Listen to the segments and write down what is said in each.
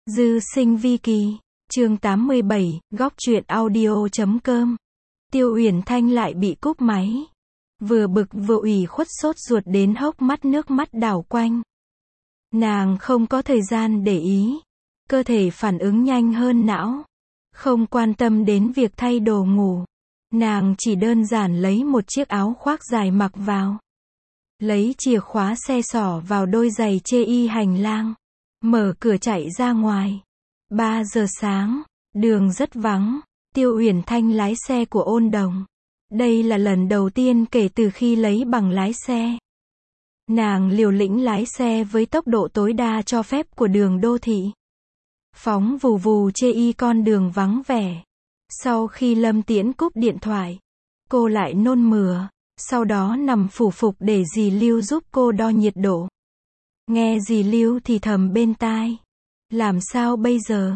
Dư sinh vi kỳ, chương 87, góc truyện audio.com. Tiêu Uyển Thanh lại bị cúp máy. Vừa bực vừa ủy khuất sốt ruột đến hốc mắt nước mắt đảo quanh. Nàng không có thời gian để ý. Cơ thể phản ứng nhanh hơn não. Không quan tâm đến việc thay đồ ngủ. Nàng chỉ đơn giản lấy một chiếc áo khoác dài mặc vào. Lấy chìa khóa xe xỏ vào đôi giày chê y hành lang. Mở cửa chạy ra ngoài. 3 giờ sáng, đường rất vắng. Tiêu Uyển Thanh lái xe của Ôn Đồng. Đây là lần đầu tiên kể từ khi lấy bằng lái xe. Nàng liều lĩnh lái xe với tốc độ tối đa cho phép của đường đô thị. Phóng vù vù chê y con đường vắng vẻ. Sau khi Lâm Tiễn cúp điện thoại, cô lại nôn mửa, sau đó nằm phủ phục để dì Lưu giúp cô đo nhiệt độ. Nghe dì Lưu thì thầm bên tai. Làm sao bây giờ?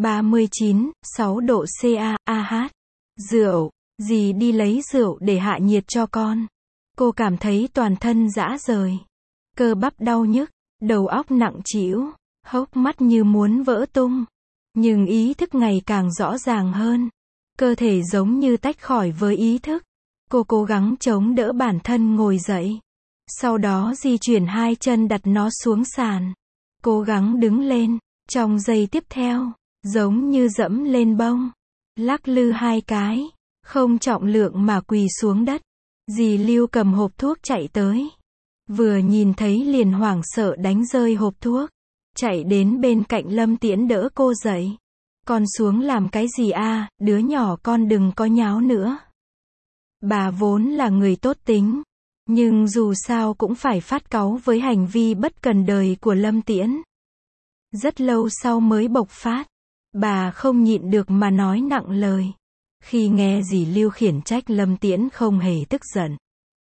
39,6 độ ca, Rượu, dì đi lấy rượu để hạ nhiệt cho con. Cô cảm thấy toàn thân rã rời. Cơ bắp đau nhức, đầu óc nặng trĩu, hốc mắt như muốn vỡ tung. Nhưng ý thức ngày càng rõ ràng hơn. Cơ thể giống như tách khỏi với ý thức. Cô cố gắng chống đỡ bản thân ngồi dậy. Sau đó di chuyển hai chân đặt nó xuống sàn. Cố gắng đứng lên. Trong giây tiếp theo, giống như dẫm lên bông. Lắc lư hai cái. Không trọng lượng mà quỳ xuống đất. Dì Lưu cầm hộp thuốc chạy tới. Vừa nhìn thấy liền hoảng sợ đánh rơi hộp thuốc. Chạy đến bên cạnh Lâm Tiễn đỡ cô dậy. Con xuống làm cái gì à, đứa nhỏ con đừng có nháo nữa. Bà vốn là người tốt tính. Nhưng dù sao cũng phải phát cáu với hành vi bất cần đời của Lâm Tiễn. Rất lâu sau mới bộc phát. Bà không nhịn được mà nói nặng lời. Khi nghe dì Lưu khiển trách Lâm Tiễn không hề tức giận.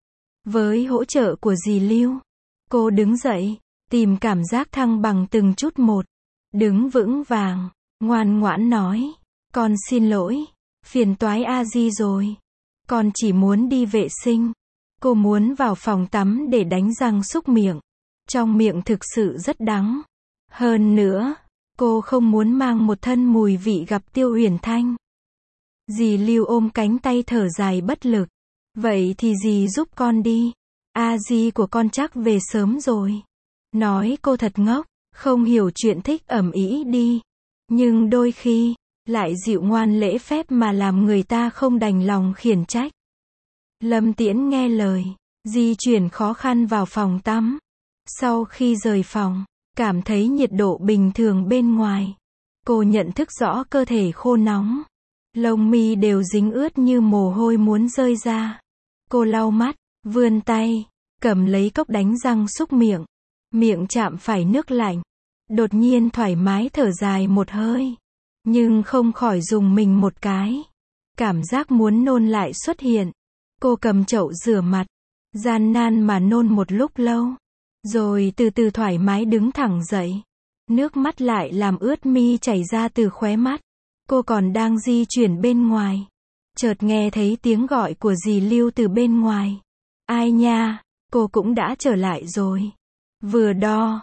Với hỗ trợ của dì Lưu, cô đứng dậy, tìm cảm giác thăng bằng từng chút một. Đứng vững vàng, ngoan ngoãn nói. Con xin lỗi, phiền toái a di rồi. Con chỉ muốn đi vệ sinh. Cô muốn vào phòng tắm để đánh răng súc miệng. Trong miệng thực sự rất đắng. Hơn nữa, cô không muốn mang một thân mùi vị gặp Tiêu Uyển Thanh. Dì Lưu ôm cánh tay thở dài bất lực. Vậy thì dì giúp con đi. A-di của con chắc về sớm rồi. Nói cô thật ngốc, không hiểu chuyện thích ầm ĩ đi. Nhưng đôi khi, lại dịu ngoan lễ phép mà làm người ta không đành lòng khiển trách. Lâm Tiễn nghe lời, di chuyển khó khăn vào phòng tắm. Sau khi rời phòng, cảm thấy nhiệt độ bình thường bên ngoài. Cô nhận thức rõ cơ thể khô nóng. Lông mi đều dính ướt như mồ hôi muốn rơi ra. Cô lau mắt, vươn tay, cầm lấy cốc đánh răng súc miệng. Miệng chạm phải nước lạnh. Đột nhiên thoải mái thở dài một hơi. Nhưng không khỏi rùng mình một cái. Cảm giác muốn nôn lại xuất hiện. Cô cầm chậu rửa mặt. Gian nan mà nôn một lúc lâu. Rồi từ từ thoải mái đứng thẳng dậy. Nước mắt lại làm ướt mi chảy ra từ khóe mắt. Cô còn đang di chuyển bên ngoài. Chợt nghe thấy tiếng gọi của dì Lưu từ bên ngoài. Ai nha, cô cũng đã trở lại rồi. Vừa đo,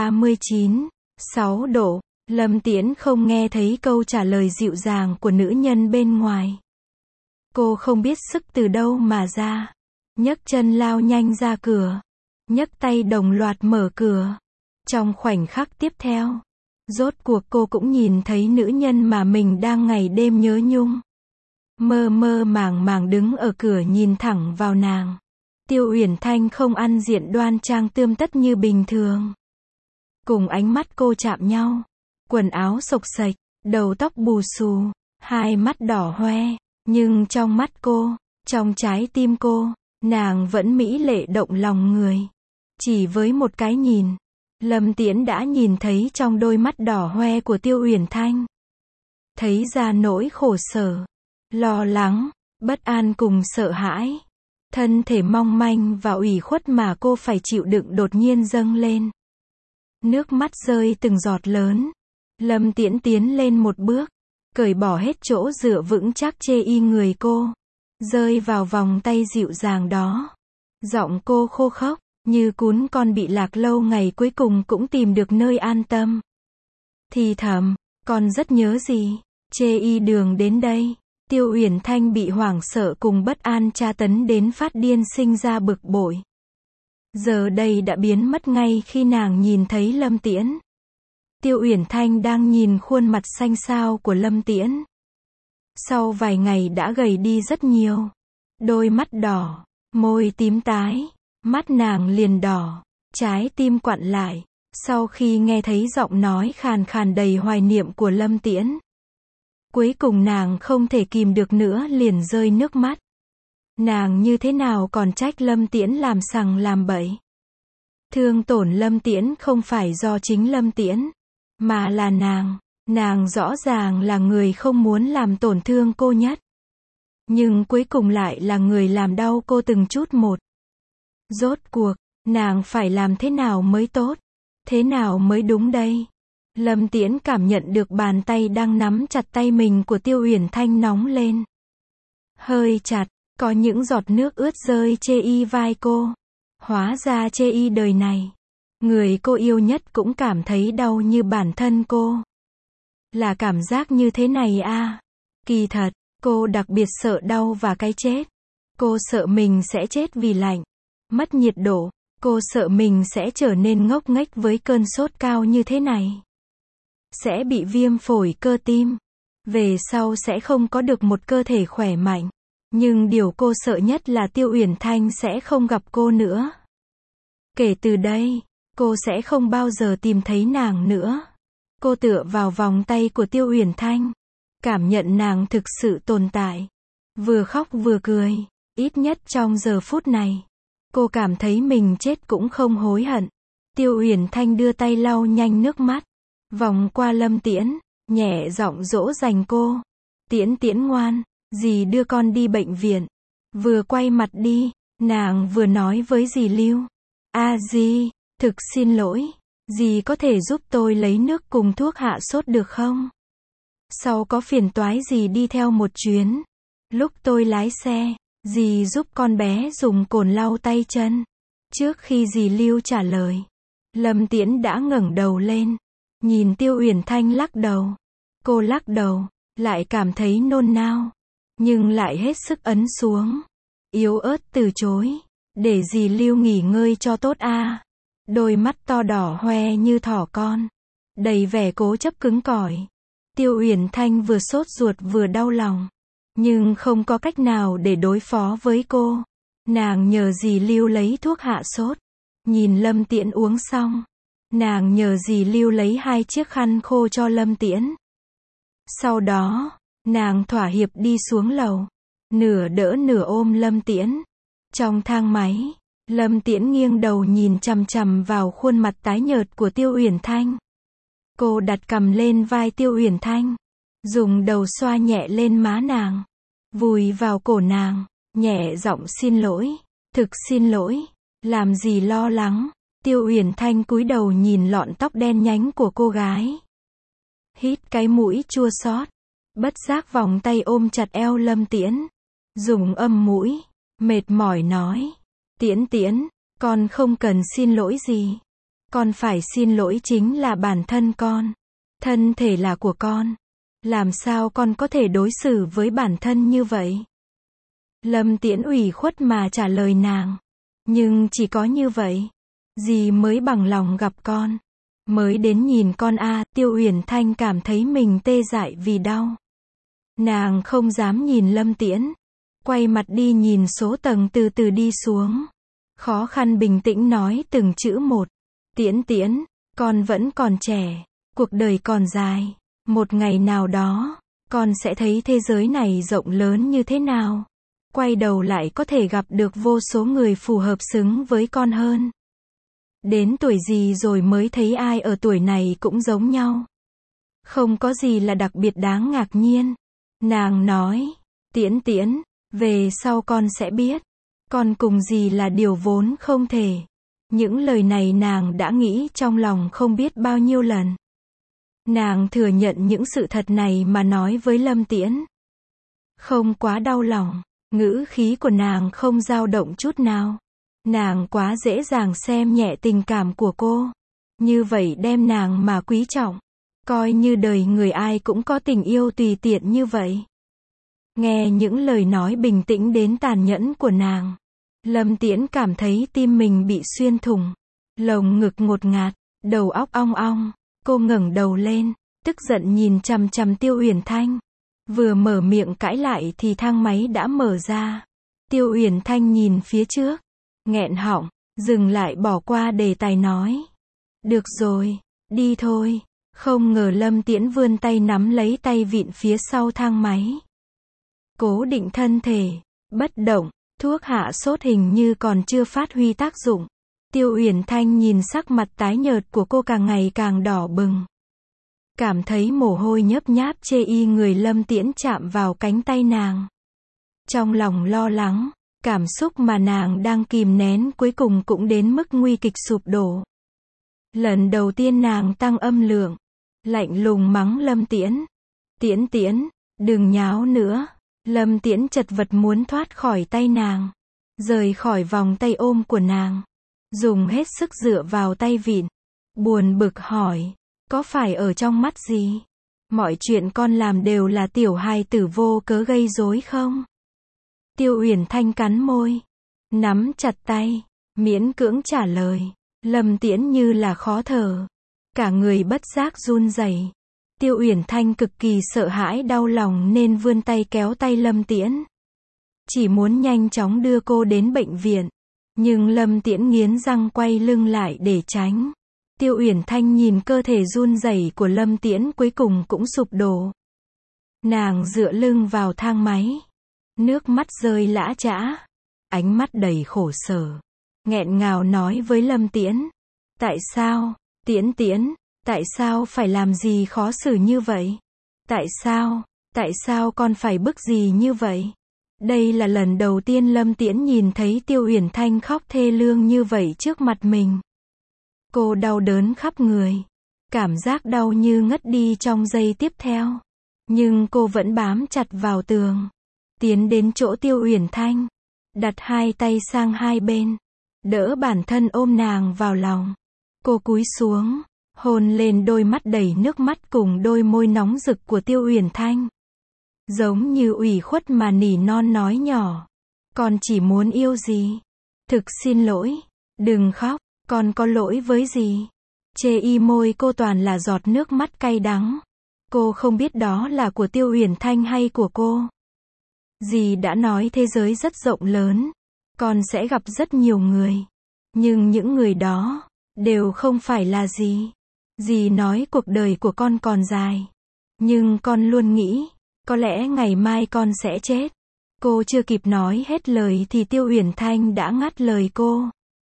39,6 độ. Lâm Tiễn không nghe thấy câu trả lời dịu dàng của nữ nhân bên ngoài. Cô không biết sức từ đâu mà ra. Nhấc chân lao nhanh ra cửa. Nhấc tay đồng loạt mở cửa. Trong khoảnh khắc tiếp theo, rốt cuộc cô cũng nhìn thấy nữ nhân mà mình đang ngày đêm nhớ nhung. Mơ mơ màng màng đứng ở cửa nhìn thẳng vào nàng. Tiêu Uyển Thanh không ăn diện đoan trang tươm tất như bình thường. Cùng ánh mắt cô chạm nhau. Quần áo xộc xệch, đầu tóc bù xù, hai mắt đỏ hoe. Nhưng trong mắt cô, trong trái tim cô, nàng vẫn mỹ lệ động lòng người. Chỉ với một cái nhìn, Lâm Tiễn đã nhìn thấy trong đôi mắt đỏ hoe của Tiêu Uyển Thanh. Thấy ra nỗi khổ sở, lo lắng, bất an cùng sợ hãi. Thân thể mong manh và ủy khuất mà cô phải chịu đựng đột nhiên dâng lên. Nước mắt rơi từng giọt lớn. Lâm Tiễn tiến lên một bước, cởi bỏ hết chỗ dựa vững chắc chê y người cô. Rơi vào vòng tay dịu dàng đó. Giọng cô khô khốc, như cún con bị lạc lâu ngày cuối cùng cũng tìm được nơi an tâm. thì thầm, con rất nhớ dì. Chê y đường đến đây. Tiêu Uyển Thanh bị hoảng sợ cùng bất an tra tấn đến phát điên sinh ra bực bội. Giờ đây đã biến mất ngay khi nàng nhìn thấy Lâm Tiễn. Tiêu Uyển Thanh đang nhìn khuôn mặt xanh xao của Lâm Tiễn. Sau vài ngày đã gầy đi rất nhiều. Đôi mắt đỏ, môi tím tái, mắt nàng liền đỏ, trái tim quặn lại. Sau khi nghe thấy giọng nói khàn khàn đầy hoài niệm của Lâm Tiễn. Cuối cùng nàng không thể kìm được nữa liền rơi nước mắt. Nàng như thế nào còn trách Lâm Tiễn làm sằng làm bậy. Thương tổn Lâm Tiễn không phải do chính Lâm Tiễn, mà là nàng rõ ràng là người không muốn làm tổn thương cô nhất. Nhưng cuối cùng lại là người làm đau cô từng chút một. Rốt cuộc, nàng phải làm thế nào mới tốt? Thế nào mới đúng đây? Lâm Tiễn cảm nhận được bàn tay đang nắm chặt tay mình của Tiêu Uyển Thanh nóng lên. Hơi chặt, có những giọt nước ướt rơi chê y vai cô. Hóa ra chê y đời này, người cô yêu nhất cũng cảm thấy đau như bản thân cô. Là cảm giác như thế này à? Kỳ thật, cô đặc biệt sợ đau và cái chết. Cô sợ mình sẽ chết vì lạnh, mất nhiệt độ. Cô sợ mình sẽ trở nên ngốc nghếch với cơn sốt cao như thế này. Sẽ bị viêm phổi cơ tim. Về sau sẽ không có được một cơ thể khỏe mạnh. Nhưng điều cô sợ nhất là Tiêu Uyển Thanh sẽ không gặp cô nữa. Kể từ đây, cô sẽ không bao giờ tìm thấy nàng nữa. Cô tựa vào vòng tay của Tiêu Uyển Thanh. Cảm nhận nàng thực sự tồn tại. Vừa khóc vừa cười. Ít nhất trong giờ phút này. Cô cảm thấy mình chết cũng không hối hận. Tiêu Uyển Thanh đưa tay lau nhanh nước mắt. Vòng qua Lâm Tiễn. Nhẹ giọng dỗ dành cô. Tiễn Tiễn ngoan. Dì đưa con đi bệnh viện. Vừa quay mặt đi. Nàng vừa nói với dì Lưu. Dì, thực xin lỗi. Dì có thể giúp tôi lấy nước cùng thuốc hạ sốt được không? Sau có phiền toái dì đi theo một chuyến. Lúc tôi lái xe, dì giúp con bé dùng cồn lau tay chân. Trước khi dì Lưu trả lời, Lâm Tiễn đã ngẩng đầu lên. Nhìn Tiêu Uyển Thanh lắc đầu. Cô lắc đầu, lại cảm thấy nôn nao. Nhưng lại hết sức ấn xuống. Yếu ớt từ chối. Để dì Lưu nghỉ ngơi cho tốt a. Đôi mắt to đỏ hoe như thỏ con. Đầy vẻ cố chấp cứng cỏi. Tiêu Uyển Thanh vừa sốt ruột vừa đau lòng. Nhưng không có cách nào để đối phó với cô. Nàng nhờ dì Lưu lấy thuốc hạ sốt. Nhìn Lâm Tiễn uống xong. Nàng nhờ dì Lưu lấy 2 chiếc khăn khô cho Lâm Tiễn. Sau đó, nàng thỏa hiệp đi xuống lầu. Nửa đỡ nửa ôm Lâm Tiễn. Trong thang máy, Lâm Tiễn nghiêng đầu nhìn chằm chằm vào khuôn mặt tái nhợt của Tiêu Uyển Thanh. Cô đặt cằm lên vai Tiêu Uyển Thanh. Dùng đầu xoa nhẹ lên má nàng. Vùi vào cổ nàng. Nhẹ giọng xin lỗi. Thực xin lỗi. Làm gì lo lắng. Tiêu Uyển Thanh cúi đầu nhìn lọn tóc đen nhánh của cô gái. Hít cái mũi chua xót. Bất giác vòng tay ôm chặt eo Lâm Tiễn. Dùng âm mũi. Mệt mỏi nói. Tiễn Tiễn, con không cần xin lỗi gì. Con phải xin lỗi chính là bản thân con. Thân thể là của con. Làm sao con có thể đối xử với bản thân như vậy? Lâm Tiễn ủy khuất mà trả lời nàng. Nhưng chỉ có như vậy. Dì mới bằng lòng gặp con. Mới đến nhìn con Tiêu Uyển Thanh cảm thấy mình tê dại vì đau. Nàng không dám nhìn Lâm Tiễn. Quay mặt đi nhìn số tầng từ từ đi xuống. Khó khăn bình tĩnh nói từng chữ một. Tiễn Tiễn, con vẫn còn trẻ. Cuộc đời còn dài. Một ngày nào đó, con sẽ thấy thế giới này rộng lớn như thế nào. Quay đầu lại có thể gặp được vô số người phù hợp xứng với con hơn. Đến tuổi gì rồi mới thấy ai ở tuổi này cũng giống nhau. Không có gì là đặc biệt đáng ngạc nhiên. Nàng nói, Tiễn Tiễn, về sau con sẽ biết. Con cùng dì là điều vốn không thể. Những lời này nàng đã nghĩ trong lòng không biết bao nhiêu lần. Nàng thừa nhận những sự thật này mà nói với Lâm Tiễn. Không quá đau lòng. Ngữ khí của nàng không dao động chút nào. Nàng quá dễ dàng xem nhẹ tình cảm của cô. Như vậy đem nàng mà quý trọng. Coi như đời người ai cũng có tình yêu tùy tiện như vậy. Nghe những lời nói bình tĩnh đến tàn nhẫn của nàng, Lâm Tiễn cảm thấy tim mình bị xuyên thủng, lồng ngực ngột ngạt, đầu óc ong ong. Cô ngẩng đầu lên, tức giận nhìn chằm chằm Tiêu Uyển Thanh. Vừa mở miệng cãi lại thì thang máy đã mở ra. Tiêu Uyển Thanh nhìn phía trước, nghẹn họng, dừng lại bỏ qua đề tài nói. Được rồi, đi thôi. Không ngờ Lâm Tiễn vươn tay nắm lấy tay vịn phía sau thang máy. Cố định thân thể, bất động, thuốc hạ sốt hình như còn chưa phát huy tác dụng. Tiêu Uyển Thanh nhìn sắc mặt tái nhợt của cô càng ngày càng đỏ bừng. Cảm thấy mồ hôi nhớp nháp chê y người Lâm Tiễn chạm vào cánh tay nàng. Trong lòng lo lắng, cảm xúc mà nàng đang kìm nén cuối cùng cũng đến mức nguy kịch sụp đổ. Lần đầu tiên nàng tăng âm lượng, lạnh lùng mắng Lâm Tiễn. Tiễn Tiễn, đừng nháo nữa. Lâm Tiễn chật vật muốn thoát khỏi tay nàng, rời khỏi vòng tay ôm của nàng, dùng hết sức dựa vào tay vịn, buồn bực hỏi, có phải ở trong mắt gì? Mọi chuyện con làm đều là tiểu hài tử vô cớ gây rối không? Tiêu Uyển Thanh cắn môi, nắm chặt tay, miễn cưỡng trả lời. Lâm Tiễn như là khó thở, cả người bất giác run rẩy. Tiêu Uyển Thanh cực kỳ sợ hãi đau lòng nên vươn tay kéo tay Lâm Tiễn. Chỉ muốn nhanh chóng đưa cô đến bệnh viện. Nhưng Lâm Tiễn nghiến răng quay lưng lại để tránh. Tiêu Uyển Thanh nhìn cơ thể run rẩy của Lâm Tiễn cuối cùng cũng sụp đổ. Nàng dựa lưng vào thang máy. Nước mắt rơi lã chã. Ánh mắt đầy khổ sở. Nghẹn ngào nói với Lâm Tiễn. Tại sao, Tiễn Tiễn? Tại sao phải làm gì khó xử như vậy? Tại sao con phải bức gì như vậy? Đây là lần đầu tiên Lâm Tiễn nhìn thấy Tiêu Uyển Thanh khóc thê lương như vậy trước mặt mình. Cô đau đớn khắp người. Cảm giác đau như ngất đi trong giây tiếp theo. Nhưng cô vẫn bám chặt vào tường. Tiến đến chỗ Tiêu Uyển Thanh. Đặt hai tay sang hai bên. Đỡ bản thân ôm nàng vào lòng. Cô cúi xuống. Hôn lên đôi mắt đầy nước mắt cùng đôi môi nóng rực của Tiêu Uyển Thanh. Giống như ủy khuất mà nỉ non nói nhỏ. Con chỉ muốn yêu gì? Thực xin lỗi. Đừng khóc, con có lỗi với gì? Chê y môi cô toàn là giọt nước mắt cay đắng. Cô không biết đó là của Tiêu Uyển Thanh hay của cô. Dì đã nói thế giới rất rộng lớn. Con sẽ gặp rất nhiều người. Nhưng những người đó đều không phải là dì. Dì nói cuộc đời của con còn dài. Nhưng con luôn nghĩ, có lẽ ngày mai con sẽ chết. Cô chưa kịp nói hết lời thì Tiêu Uyển Thanh đã ngắt lời cô.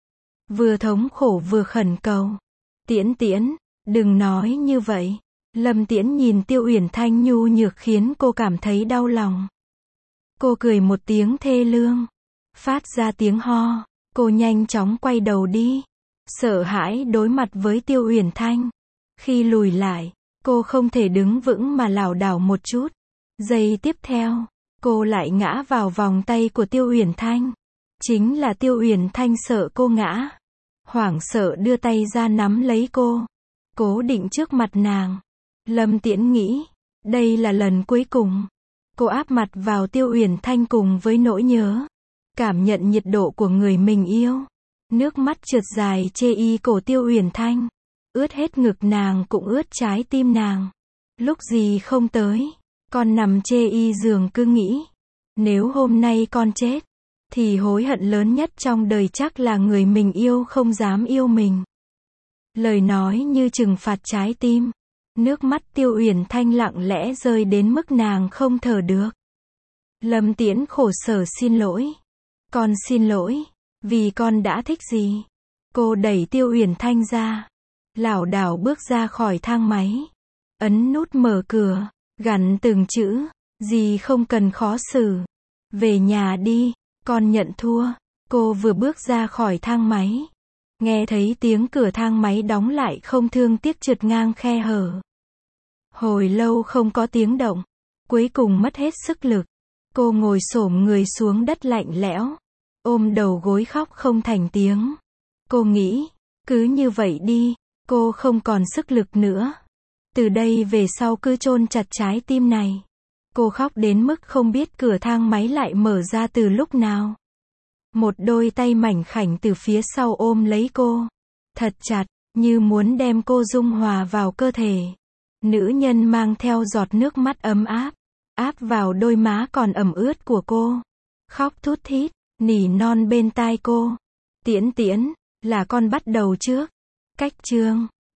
Vừa thống khổ vừa khẩn cầu. Tiễn Tiễn, đừng nói như vậy. Lâm Tiễn nhìn Tiêu Uyển Thanh nhu nhược khiến cô cảm thấy đau lòng. Cô cười một tiếng thê lương. Phát ra tiếng ho. Cô nhanh chóng quay đầu đi. Sợ hãi đối mặt với Tiêu Uyển Thanh. Khi lùi lại, cô không thể đứng vững mà lảo đảo một chút. Giây tiếp theo, cô lại ngã vào vòng tay của Tiêu Uyển Thanh. Chính là Tiêu Uyển Thanh sợ cô ngã. Hoảng sợ đưa tay ra nắm lấy cô. Cố định trước mặt nàng. Lâm Tiễn nghĩ, đây là lần cuối cùng. Cô áp mặt vào Tiêu Uyển Thanh cùng với nỗi nhớ. Cảm nhận nhiệt độ của người mình yêu. Nước mắt trượt dài chê y cổ Tiêu Uyển Thanh. Ướt hết ngực nàng cũng ướt trái tim nàng. Lúc gì không tới, con nằm chê y giường cứ nghĩ. Nếu hôm nay con chết, thì hối hận lớn nhất trong đời chắc là người mình yêu không dám yêu mình. Lời nói như trừng phạt trái tim. Nước mắt Tiêu Uyển Thanh lặng lẽ rơi đến mức nàng không thở được. Lâm Tiễn khổ sở xin lỗi. Con xin lỗi, vì con đã thích gì. Cô đẩy Tiêu Uyển Thanh ra. Lảo đảo bước ra khỏi thang máy. Ấn nút mở cửa. Gằn từng chữ. Dì không cần khó xử. Về nhà đi. Con nhận thua. Cô vừa bước ra khỏi thang máy. Nghe thấy tiếng cửa thang máy đóng lại không thương tiếc trượt ngang khe hở. Hồi lâu không có tiếng động. Cuối cùng mất hết sức lực. Cô ngồi xổm người xuống đất lạnh lẽo. Ôm đầu gối khóc không thành tiếng. Cô nghĩ, cứ như vậy đi. Cô không còn sức lực nữa. Từ đây về sau cứ chôn chặt trái tim này. Cô khóc đến mức không biết cửa thang máy lại mở ra từ lúc nào. Một đôi tay mảnh khảnh từ phía sau ôm lấy cô. Thật chặt, như muốn đem cô dung hòa vào cơ thể. Nữ nhân mang theo giọt nước mắt ấm áp, áp vào đôi má còn ẩm ướt của cô. Khóc thút thít, nỉ non bên tai cô. Tiễn tiễn, là con bắt đầu trước. Cách chương